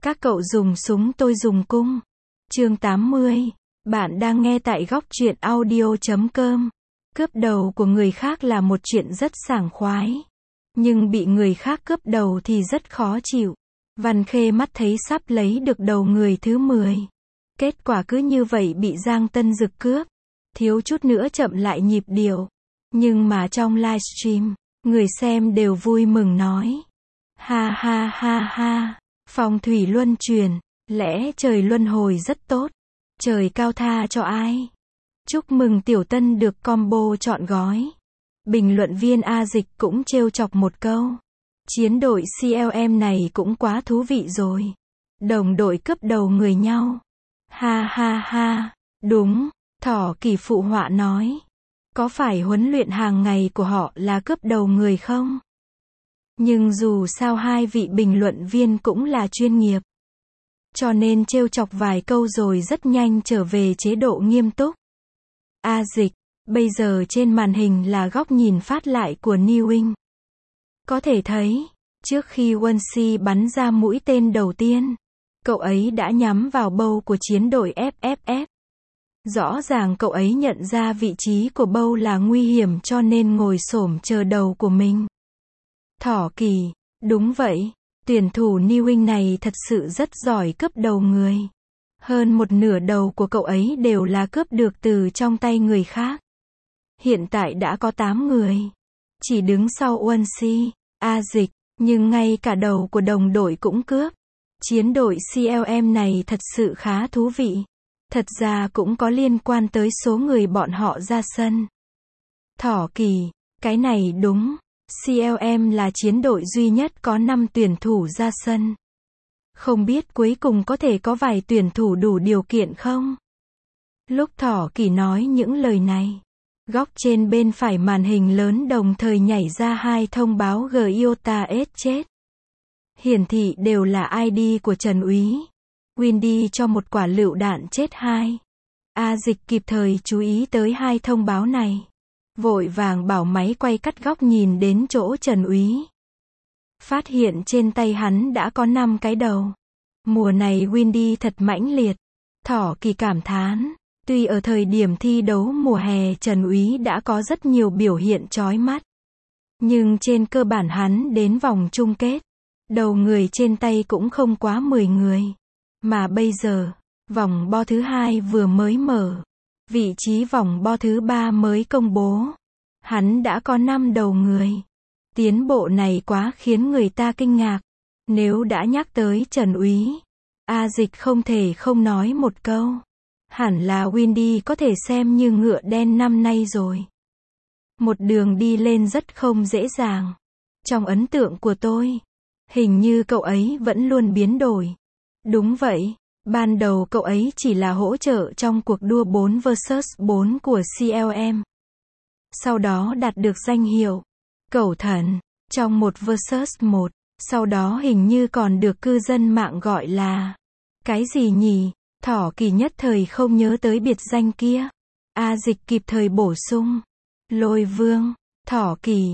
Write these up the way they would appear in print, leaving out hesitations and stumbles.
Các cậu dùng súng tôi dùng cung. Chương 80. Bạn đang nghe tại góc truyện audio.com. Cướp đầu của người khác là một chuyện rất sảng khoái. Nhưng bị người khác cướp đầu thì rất khó chịu. Văn Khê mắt thấy sắp lấy được đầu người thứ 10. Kết quả cứ như vậy bị Giang Tân Dực cướp. Thiếu chút nữa chậm lại nhịp điệu. Nhưng mà trong livestream, người xem đều vui mừng nói. Ha ha ha ha. Phong thủy luân chuyển, lẽ trời luân hồi rất tốt. Trời cao tha cho ai. Chúc mừng Tiểu Tân được combo trọn gói. Bình luận viên A Dịch cũng trêu chọc một câu. Chiến đội CLM này cũng quá thú vị rồi. Đồng đội cướp đầu người nhau. Ha ha ha. Đúng, Thỏ Kỳ phụ họa nói. Có phải huấn luyện hàng ngày của họ là cướp đầu người không? Nhưng dù sao hai vị bình luận viên cũng là chuyên nghiệp. Cho nên trêu chọc vài câu rồi rất nhanh trở về chế độ nghiêm túc. A Dịch, bây giờ trên màn hình là góc nhìn phát lại của Newing. Có thể thấy, trước khi Wonsi bắn ra mũi tên đầu tiên, cậu ấy đã nhắm vào bâu của chiến đội FFF. Rõ ràng cậu ấy nhận ra vị trí của bâu là nguy hiểm cho nên ngồi xổm chờ đầu của mình. Thỏ Kỳ, đúng vậy, tuyển thủ Newing này thật sự rất giỏi cướp đầu người. Hơn một nửa đầu của cậu ấy đều là cướp được từ trong tay người khác. Hiện tại đã có 8 người. Chỉ đứng sau Wonsi, A Dịch, nhưng ngay cả đầu của đồng đội cũng cướp. Chiến đội CLM này thật sự khá thú vị. Thật ra cũng có liên quan tới số người bọn họ ra sân. Thỏ Kỳ, cái này đúng. CLM là chiến đội duy nhất có 5 tuyển thủ ra sân. Không biết cuối cùng có thể có vài tuyển thủ đủ điều kiện không? Lúc Thỏ Kỳ nói những lời này, góc trên bên phải màn hình lớn đồng thời nhảy ra 2 thông báo Giota S chết. Hiển thị đều là ID của Trần Úy. Windy cho một quả lựu đạn chết 2. A Dịch kịp thời chú ý tới 2 thông báo này. Vội vàng bảo máy quay cắt góc nhìn đến chỗ Trần Úy. Phát hiện trên tay hắn đã có 5 cái đầu. Mùa này Windy thật mãnh liệt. Thỏ Kỳ cảm thán. Tuy ở thời điểm thi đấu mùa hè Trần Úy đã có rất nhiều biểu hiện chói mắt. Nhưng trên cơ bản hắn đến vòng chung kết. Đầu người trên tay cũng không quá 10 người. Mà bây giờ, vòng bo thứ 2 vừa mới mở. Vị trí vòng bo thứ 3 mới công bố. Hắn đã có 5 đầu người. Tiến bộ này quá khiến người ta kinh ngạc. Nếu đã nhắc tới Trần Úy, A Dịch không thể không nói một câu. Hẳn là Windy có thể xem như ngựa đen năm nay rồi. Một đường đi lên rất không dễ dàng. Trong ấn tượng của tôi, hình như cậu ấy vẫn luôn biến đổi. Đúng vậy. Ban đầu cậu ấy chỉ là hỗ trợ trong cuộc đua 4 vs 4 của CLM. Sau đó đạt được danh hiệu Cẩu Thần trong 1 vs 1. Sau đó hình như còn được cư dân mạng gọi là cái gì nhỉ? Thỏ Kỳ nhất thời không nhớ tới biệt danh kia. A Dịch kịp thời bổ sung. Lôi Vương. Thỏ Kỳ.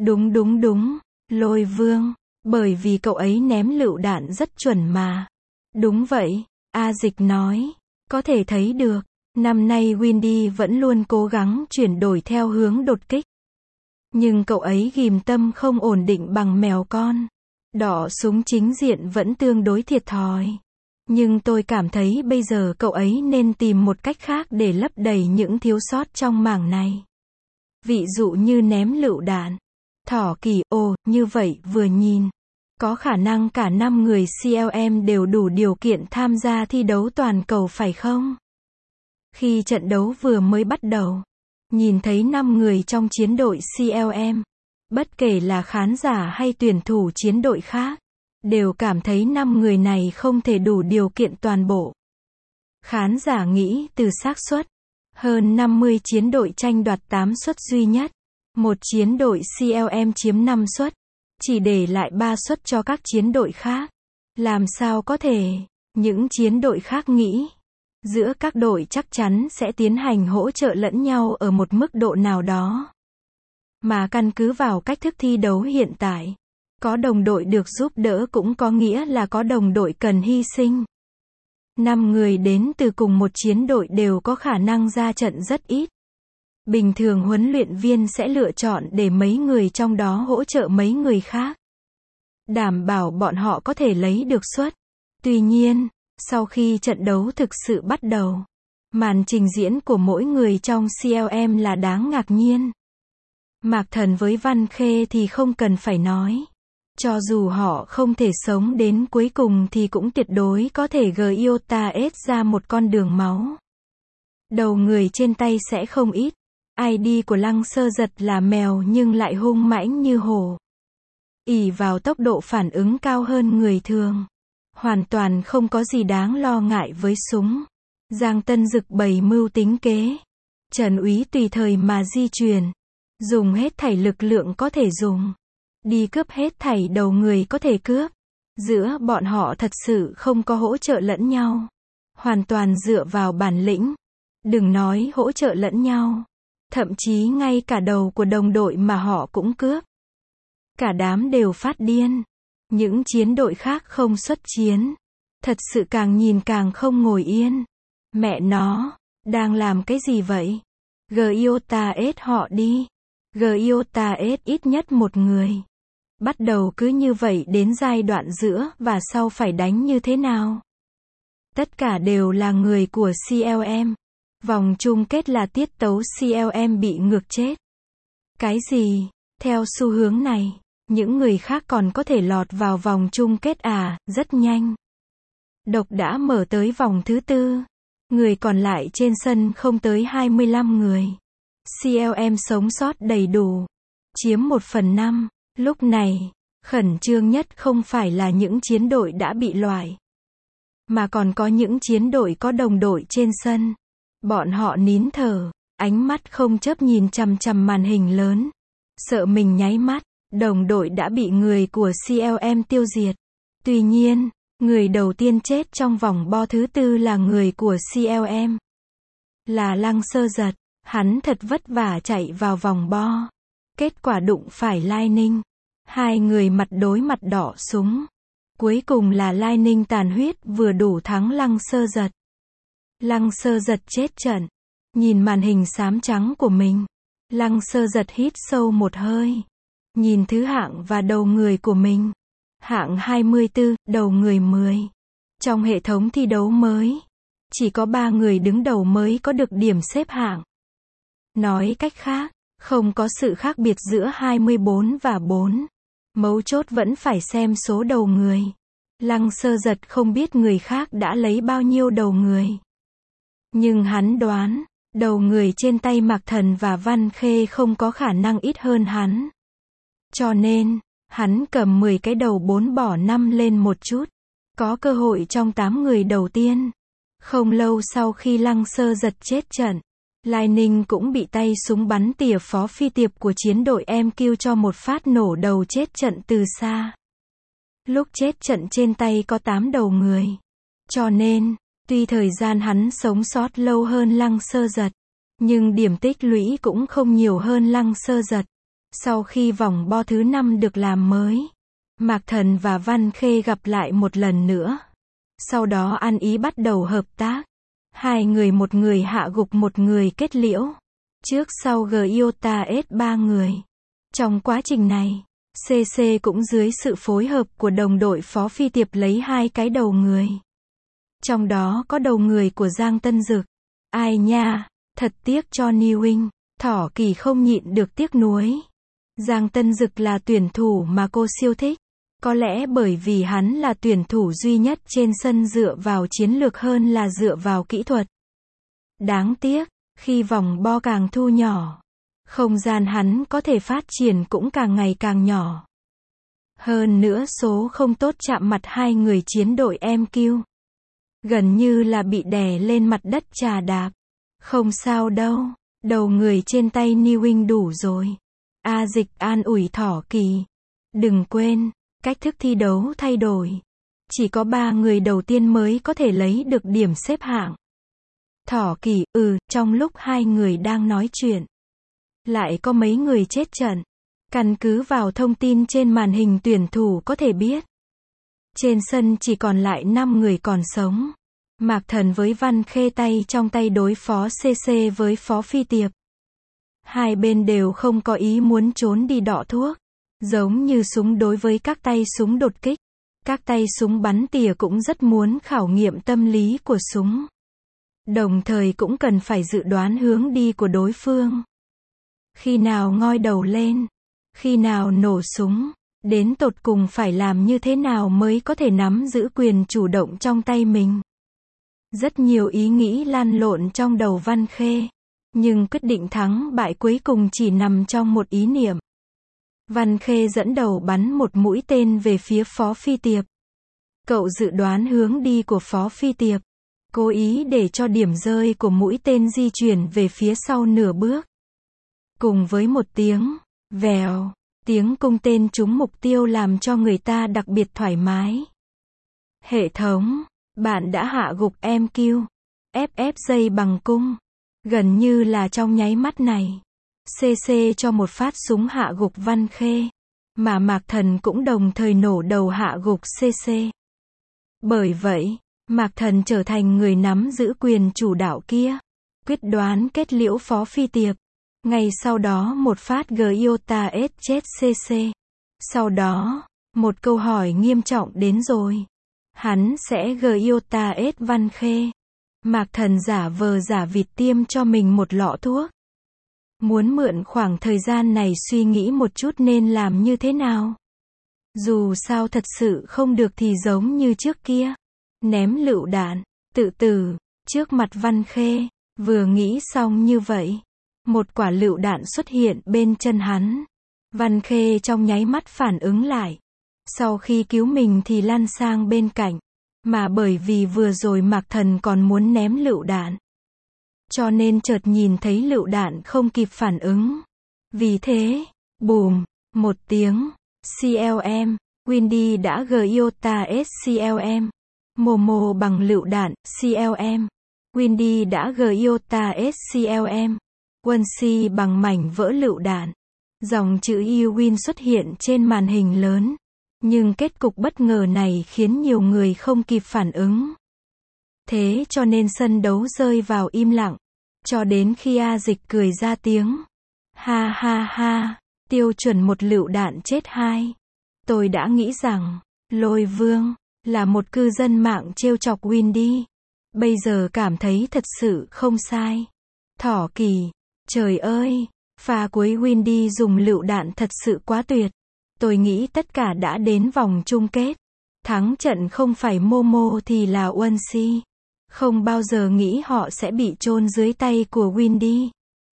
Đúng. Lôi Vương. Bởi vì cậu ấy ném lựu đạn rất chuẩn mà. Đúng vậy. A Dịch nói, có thể thấy được, năm nay Windy vẫn luôn cố gắng chuyển đổi theo hướng đột kích. Nhưng cậu ấy ghim tâm không ổn định bằng mèo con. Đỏ súng chính diện vẫn tương đối thiệt thòi. Nhưng tôi cảm thấy bây giờ cậu ấy nên tìm một cách khác để lấp đầy những thiếu sót trong mảng này. Ví dụ như ném lựu đạn. Thỏ Kỳ, như vậy vừa nhìn. Có khả năng cả 5 người CLM đều đủ điều kiện tham gia thi đấu toàn cầu phải không? Khi trận đấu vừa mới bắt đầu, nhìn thấy 5 người trong chiến đội CLM, bất kể là khán giả hay tuyển thủ chiến đội khác, đều cảm thấy 5 người này không thể đủ điều kiện toàn bộ. Khán giả nghĩ từ xác suất, hơn 50 chiến đội tranh đoạt 8 suất duy nhất, một chiến đội CLM chiếm 5 suất. Chỉ để lại 3 suất cho các chiến đội khác. Làm sao có thể? Những chiến đội khác nghĩ. Giữa các đội chắc chắn sẽ tiến hành hỗ trợ lẫn nhau ở một mức độ nào đó. Mà căn cứ vào cách thức thi đấu hiện tại, Có đồng đội được giúp đỡ cũng có nghĩa là có đồng đội cần hy sinh. 5 người đến từ cùng một chiến đội đều có khả năng ra trận rất ít. Bình thường huấn luyện viên sẽ lựa chọn để mấy người trong đó hỗ trợ mấy người khác, đảm bảo bọn họ có thể lấy được suất. Tuy nhiên, sau khi trận đấu thực sự bắt đầu, màn trình diễn của mỗi người trong CLM là đáng ngạc nhiên. Mạc Thần với Văn Khê thì không cần phải nói. Cho dù họ không thể sống đến cuối cùng thì cũng tuyệt đối có thể Giota S ra một con đường máu. Đầu người trên tay sẽ không ít. ID của Lăng Sơ Giật là mèo nhưng lại hung mãnh như hổ. Ỷ vào tốc độ phản ứng cao hơn người thường. Hoàn toàn không có gì đáng lo ngại với súng. Giang Tân Dực bày mưu tính kế. Trần Úy tùy thời mà di chuyển. Dùng hết thảy lực lượng có thể dùng. Đi cướp hết thảy đầu người có thể cướp. Giữa bọn họ thật sự không có hỗ trợ lẫn nhau. Hoàn toàn dựa vào bản lĩnh. Đừng nói hỗ trợ lẫn nhau. Thậm chí ngay cả đầu của đồng đội mà họ cũng cướp. Cả đám đều phát điên. Những chiến đội khác không xuất chiến. Thật sự càng nhìn càng không ngồi yên. Mẹ nó, đang làm cái gì vậy? Giota S họ đi. Giota S ít nhất một người. Bắt đầu cứ như vậy đến giai đoạn giữa và sau phải đánh như thế nào? Tất cả đều là người của CLM. Vòng chung kết là tiết tấu CLM bị ngược chết. Cái gì? Theo xu hướng này, những người khác còn có thể lọt vào vòng chung kết à? Rất nhanh. Độc đã mở tới vòng thứ 4. Người còn lại trên sân không tới 25 người. CLM sống sót đầy đủ. Chiếm 1/5. Lúc này, khẩn trương nhất không phải là những chiến đội đã bị loại, mà còn có những chiến đội có đồng đội trên sân. Bọn họ nín thở, ánh mắt không chớp nhìn chằm chằm màn hình lớn. Sợ mình nháy mắt, đồng đội đã bị người của CLM tiêu diệt. Tuy nhiên, người đầu tiên chết trong vòng bo thứ 4 là người của CLM. Là Lăng Sơ Giật, hắn thật vất vả chạy vào vòng bo. Kết quả đụng phải Lai Ninh. Hai người mặt đối mặt đỏ súng. Cuối cùng là Lai Ninh tàn huyết vừa đủ thắng Lăng Sơ Giật. Lăng Sơ Giật chết trận. Nhìn màn hình xám trắng của mình. Lăng Sơ Giật hít sâu một hơi. Nhìn thứ hạng và đầu người của mình. Hạng 24, đầu người 10. Trong hệ thống thi đấu mới, chỉ có 3 người đứng đầu mới có được điểm xếp hạng. Nói cách khác, không có sự khác biệt giữa 24 và 4. Mấu chốt vẫn phải xem số đầu người. Lăng Sơ Giật không biết người khác đã lấy bao nhiêu đầu người. Nhưng hắn đoán, đầu người trên tay Mạc Thần và Văn Khê không có khả năng ít hơn hắn. Cho nên, hắn cầm 10 cái đầu 4 bỏ 5 lên một chút. Có cơ hội trong 8 người đầu tiên. Không lâu sau khi Lăng Sơ Giật chết trận, Lai Ninh cũng bị tay súng bắn tỉa phó phi tiệp của chiến đội MQ cho một phát nổ đầu chết trận từ xa. Lúc chết trận trên tay có 8 đầu người. Cho nên, tuy thời gian hắn sống sót lâu hơn Lăng Sơ Giật, nhưng điểm tích lũy cũng không nhiều hơn Lăng Sơ Giật. Sau khi vòng bo thứ 5 được làm mới, Mạc Thần và Văn Khê gặp lại một lần nữa. Sau đó ăn ý bắt đầu hợp tác. Hai người một người hạ gục một người kết liễu. Trước sau Giota S 3 người. Trong quá trình này, CC cũng dưới sự phối hợp của đồng đội phó phi tiệp lấy 2 cái đầu người. Trong đó có đầu người của Giang Tân Dực. Ai nha, thật tiếc cho Newing. Thỏ Kỳ không nhịn được tiếc nuối. Giang Tân Dực là tuyển thủ mà cô siêu thích. Có lẽ bởi vì hắn là tuyển thủ duy nhất trên sân dựa vào chiến lược hơn là dựa vào kỹ thuật. Đáng tiếc, khi vòng bo càng thu nhỏ, không gian hắn có thể phát triển cũng càng ngày càng nhỏ. Hơn nữa số không tốt chạm mặt hai người chiến đội MQ. Gần như là bị đè lên mặt đất chà đạp. Không sao đâu, đầu người trên tay Newing đủ rồi. A Dịch an ủi Thỏ Kỳ. Đừng quên, cách thức thi đấu thay đổi. Chỉ có 3 người đầu tiên mới có thể lấy được điểm xếp hạng. Thỏ Kỳ, trong lúc hai người đang nói chuyện, lại có mấy người chết trận. Căn cứ vào thông tin trên màn hình tuyển thủ có thể biết. Trên sân chỉ còn lại 5 người còn sống. Mạc Thần với Văn Khê tay trong tay đối phó CC với Phó Phi Tiệp. Hai bên đều không có ý muốn trốn đi đọ thuốc. Giống như súng đối với các tay súng đột kích. Các tay súng bắn tỉa cũng rất muốn khảo nghiệm tâm lý của súng. Đồng thời cũng cần phải dự đoán hướng đi của đối phương. Khi nào ngoi đầu lên, khi nào nổ súng, đến tột cùng phải làm như thế nào mới có thể nắm giữ quyền chủ động trong tay mình. Rất nhiều ý nghĩ lan lộn trong đầu Văn Khê, nhưng quyết định thắng bại cuối cùng chỉ nằm trong một ý niệm. Văn Khê dẫn đầu bắn một mũi tên về phía Phó Phi Tiệp. Cậu dự đoán hướng đi của Phó Phi Tiệp, cố ý để cho điểm rơi của mũi tên di chuyển về phía sau nửa bước. Cùng với một tiếng vèo, tiếng cung tên trúng mục tiêu làm cho người ta đặc biệt thoải mái. Hệ thống, bạn đã hạ gục MQ, FF dây bằng cung. Gần như là trong nháy mắt này, CC cho một phát súng hạ gục Văn Khê, mà Mạc Thần cũng đồng thời nổ đầu hạ gục CC. Bởi vậy, Mạc Thần trở thành người nắm giữ quyền chủ đạo kia, quyết đoán kết liễu Phó Phi Tiệp. Ngay sau đó một phát Giota S chết CC. Sau đó, một câu hỏi nghiêm trọng đến rồi. Hắn sẽ Giota S Văn Khê. Mạc Thần giả vờ giả vịt tiêm cho mình một lọ thuốc. Muốn mượn khoảng thời gian này suy nghĩ một chút nên làm như thế nào. Dù sao thật sự không được thì giống như trước kia. Ném lựu đạn, tự tử, trước mặt Văn Khê. Vừa nghĩ xong như vậy, một quả lựu đạn xuất hiện bên chân hắn. Văn Khê trong nháy mắt phản ứng lại. Sau khi cứu mình thì lăn sang bên cạnh. Mà bởi vì vừa rồi Mạc Thần còn muốn ném lựu đạn, cho nên chợt nhìn thấy lựu đạn không kịp phản ứng. Vì thế, bùm, một tiếng, CLM, Windy đã Giota S CLM. Momo bằng lựu đạn, CLM. Windy đã Giota S CLM. Wonsi bằng mảnh vỡ lựu đạn. Dòng chữ You Win xuất hiện trên màn hình lớn. Nhưng kết cục bất ngờ này khiến nhiều người không kịp phản ứng. Thế cho nên sân đấu rơi vào im lặng. Cho đến khi A Dịch cười ra tiếng. Ha ha ha, tiêu chuẩn một lựu đạn chết hai. Tôi đã nghĩ rằng, Lôi Vương, là một cư dân mạng trêu chọc Windy. Bây giờ cảm thấy thật sự không sai. Thỏ Kỳ, trời ơi, pha cuối Windy dùng lựu đạn thật sự quá tuyệt. Tôi nghĩ tất cả đã đến vòng chung kết. Thắng trận không phải Momo thì là Wonsi. Không bao giờ nghĩ họ sẽ bị chôn dưới tay của Windy.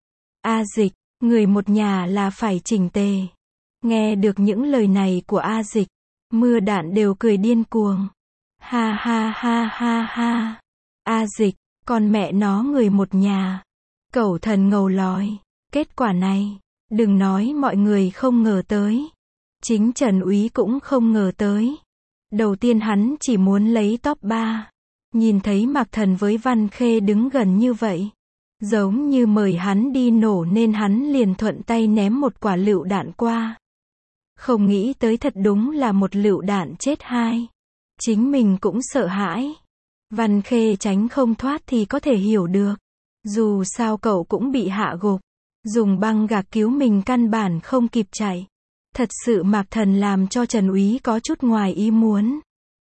A Dịch, người một nhà là phải chỉnh tề. Nghe được những lời này của A Dịch, mưa đạn đều cười điên cuồng. Ha ha ha ha ha. A Dịch, con mẹ nó người một nhà. Cẩu thần ngầu lòi. Kết quả này, đừng nói mọi người không ngờ tới. Chính Trần Úy cũng không ngờ tới. Đầu tiên hắn chỉ muốn lấy top 3. Nhìn thấy Mạc Thần với Văn Khê đứng gần như vậy, giống như mời hắn đi nổ nên hắn liền thuận tay ném một quả lựu đạn qua. Không nghĩ tới thật đúng là một lựu đạn chết hai. Chính mình cũng sợ hãi. Văn Khê tránh không thoát thì có thể hiểu được. Dù sao cậu cũng bị hạ gục. Dùng băng gạc cứu mình căn bản không kịp chạy. Thật sự Mạc Thần làm cho Trần Úy có chút ngoài ý muốn.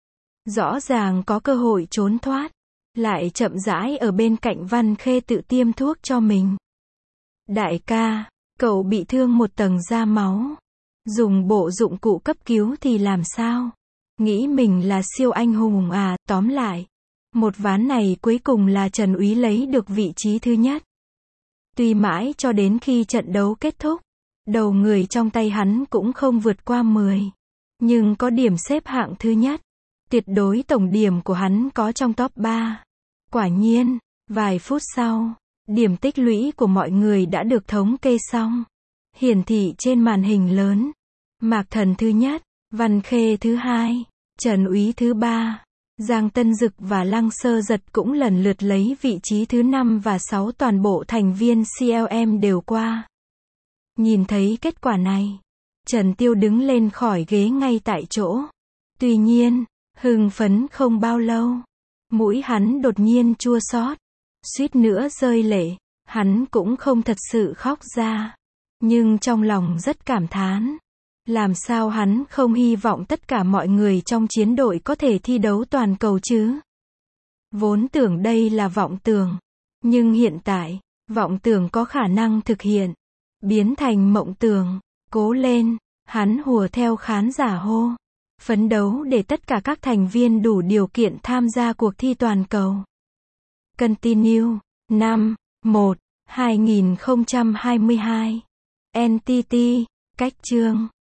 Rõ ràng có cơ hội trốn thoát, lại chậm rãi ở bên cạnh Văn Khê tự tiêm thuốc cho mình. Đại ca, cậu bị thương một tầng da máu. Dùng bộ dụng cụ cấp cứu thì làm sao? Nghĩ mình là siêu anh hùng à? Tóm lại, một ván này cuối cùng là Trần Úy lấy được vị trí thứ nhất. Tuy mãi cho đến khi trận đấu kết thúc, đầu người trong tay hắn cũng không vượt qua 10. Nhưng có điểm xếp hạng thứ nhất. Tuyệt đối tổng điểm của hắn có trong top 3. Quả nhiên, vài phút sau, điểm tích lũy của mọi người đã được thống kê xong. Hiển thị trên màn hình lớn. Mạc Thần thứ nhất, Văn Khê thứ hai, Trần Úy thứ ba. Giang Tân Dực và Lăng Sơ Giật cũng lần lượt lấy vị trí thứ 5 và 6, toàn bộ thành viên CLM đều qua. Nhìn thấy kết quả này, Trần Tiêu đứng lên khỏi ghế ngay tại chỗ. Tuy nhiên, hưng phấn không bao lâu. Mũi hắn đột nhiên chua xót, suýt nữa rơi lệ. Hắn cũng không thật sự khóc ra. Nhưng trong lòng rất cảm thán. Làm sao hắn không hy vọng tất cả mọi người trong chiến đội có thể thi đấu toàn cầu chứ? Vốn tưởng đây là vọng tưởng. Nhưng hiện tại, vọng tưởng có khả năng thực hiện. Biến thành mộng tưởng. Cố lên, hắn hùa theo khán giả hô. Phấn đấu để tất cả các thành viên đủ điều kiện tham gia cuộc thi toàn cầu. Continue. 5/1/2022. NTT. Cách chương